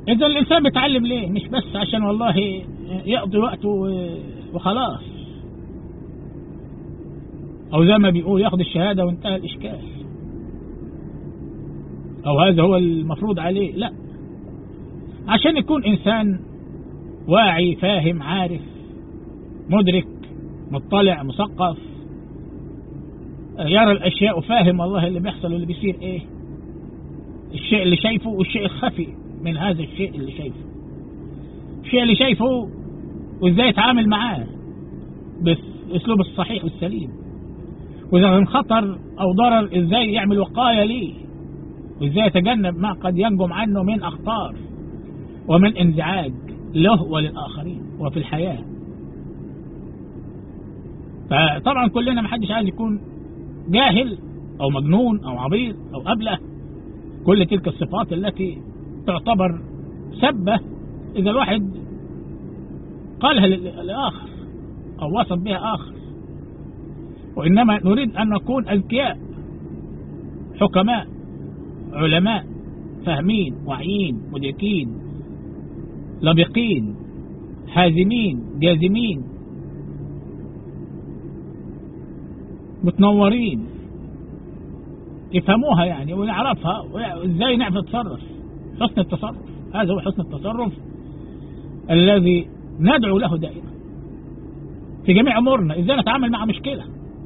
إذا الإنسان بيتعلم ليه؟ مش بس عشان والله يقضي وقته وخلاص، أو زي ما بيقول ياخد الشهادة وانتهى الإشكال، أو هذا هو المفروض عليه. لا، عشان يكون إنسان واعي فاهم عارف مدرك مطلع مثقف، يرى الأشياء وفاهم والله اللي بيحصل واللي بيصير إيه، الشيء اللي شايفه والشيء الخفي من هذا الشيء اللي شايفه، الشيء اللي شايفه وإزاي يتعامل معاه بالأسلوب الصحيح والسليم، وإذا كان خطر أو ضرر إزاي يعمل وقاية ليه، وإزاي يتجنب ما قد ينجم عنه من أخطار ومن انزعاج له وللآخرين وفي الحياة. فطبعا كلنا محدش عايز يكون جاهل أو مجنون أو عبيط أو أبله، كل تلك الصفات التي تعتبر سبة إذا الواحد قالها لآخر أو وصف بها آخر. وإنما نريد أن نكون أذكياء حكماء علماء فاهمين واعيين مدركين لبقين حازمين جازمين متنورين، يفهموها يعني ونعرفها وإزاي نعرف نتصرف. حسن التصرف، هذا هو حسن التصرف الذي ندعو له دائما في جميع أمورنا. إزاي نتعامل مع مشكلة،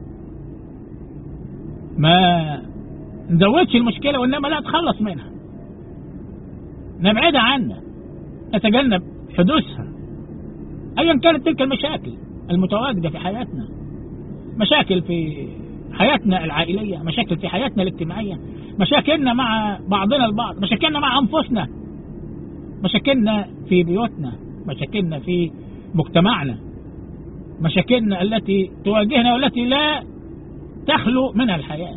ما نزودش المشكلة وإنما لا نتخلص منها، نبعدها عنها، نتجنب حدوثها أيا كانت تلك المشاكل المتواجدة في حياتنا، مشاكل في حياتنا العائلية، مشاكل في حياتنا الاجتماعية، مشاكلنا مع بعضنا البعض، مشاكلنا مع أنفسنا، مشاكلنا في بيوتنا، مشاكلنا في مجتمعنا، مشاكلنا التي تواجهنا والتي لا تخلو منها الحياة.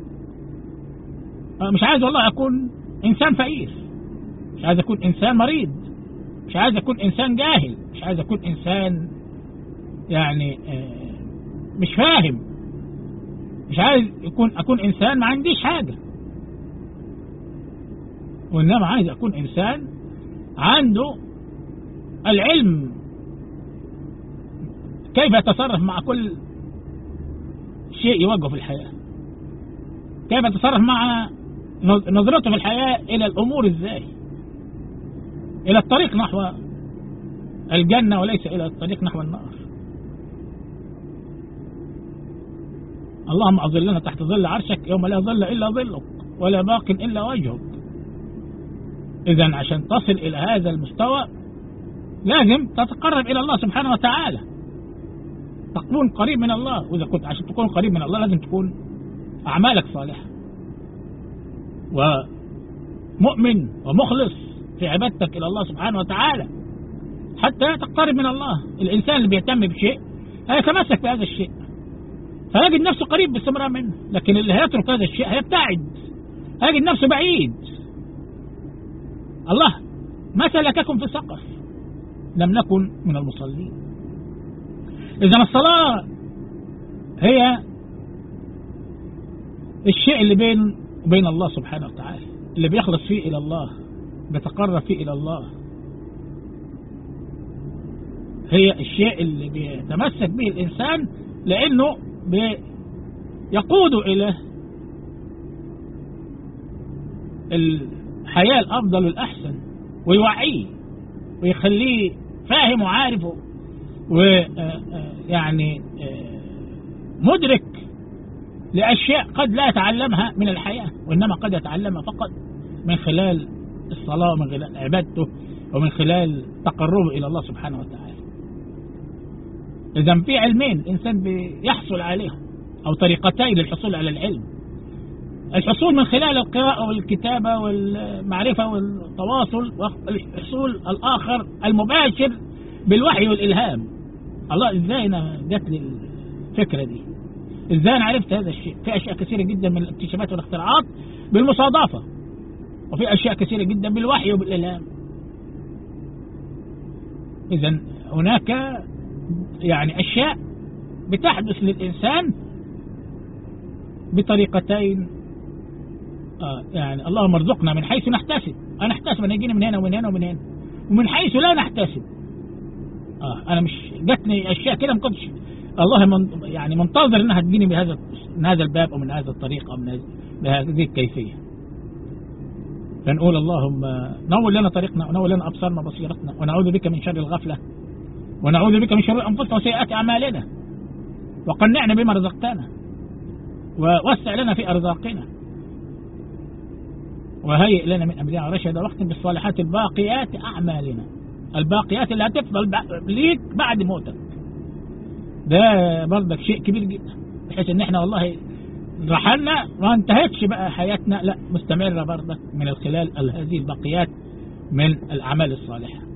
مش عايز والله أكون إنسان فقير، مش عايز أكون إنسان مريض، مش عايز أكون إنسان جاهل، مش عايز أكون إنسان يعني مش فاهم، مش عايز أكون إنسان ما عنديش حاجة، وإنما عايز أكون إنسان عنده العلم كيف يتصرف مع كل شيء يواجهه في الحياة، كيف يتصرف مع نظرته في الحياة إلى الأمور إزاي، إلى الطريق نحو الجنة وليس إلى الطريق نحو النار. اللهم أظلنا تحت ظل عرشك يوم لا ظل إلا ظلك ولا باق إلا وجهك. إذن عشان تصل إلى هذا المستوى لازم تتقرب إلى الله سبحانه وتعالى، تكون قريب من الله. وإذا كنت عشان تكون قريب من الله لازم تكون أعمالك صالحة ومؤمن ومخلص في عبادتك إلى الله سبحانه وتعالى حتى تقترب من الله. الإنسان اللي بيهتم بشيء هيتمسك بهذا الشيء فيجد نفسه قريب باستمرار منه، لكن اللي هيترك هذا الشيء هيبتعد، هيجد نفسه بعيد. الله ما سلككم في سقر لم نكن من المصلين. إذا الصلاة هي الشيء اللي بين الله سبحانه وتعالى، اللي بيخلص فيه إلى الله، بيتقرب فيه إلى الله، هي الشيء اللي بيتمسك به الإنسان لأنه يقود إلى الحياة الأفضل والأحسن، ويوعيه ويخليه فاهم وعارفه ويعني مدرك لأشياء قد لا يتعلمها من الحياة، وإنما قد يتعلمها فقط من خلال الصلاة ومن خلال عبادته ومن خلال تقربه إلى الله سبحانه وتعالى. إذن في علمين الإنسان بيحصل عليهم أو طريقتين للحصول على العلم: الحصول من خلال القراءة والكتابة والمعرفة والتواصل، والحصول الآخر المباشر بالوحي والإلهام. الله إزاي أنا جات لي الفكرة دي، إزاي أنا عرفت هذا الشيء؟ في أشياء كثيرة جدا من الاكتشافات والاختراعات بالمصادفة، وفي أشياء كثيرة جدا بالوحي وبالإلهام. إذن هناك يعني أشياء بتحدث للإنسان بطريقتين، يعني اللهم ارزقنا من حيث نحتسب، انا احتسب ان يجيني من هنا ومن هنا ومن هنا، ومن حيث لا نحتسب. انا مش جاتني اشياء كده ما كنتش الله يعني منتظر انها تجيني من هذا الباب او من هذا الطريق او من بهذه الكيفيه. فنقول اللهم نور لنا طريقنا ونور لنا ابصارنا وبصيرتنا، ونعوذ بك من شر الغفله، ونعوذ بك من شر انفسنا وسيئات اعمالنا، وقنعنا بما رزقتنا، ووسع لنا في ارزاقنا، وهيئ لنا من امرنا رشدا، واختم بالصالحات الباقيات اعمالنا، الباقيات اللي هتفضل ليك بعد موتك. ده برضك شيء كبير جدا، بحيث ان احنا والله رحلنا ما انتهتش بقى حياتنا، لا مستمرة برضك من خلال هذه الباقيات من الاعمال الصالحة.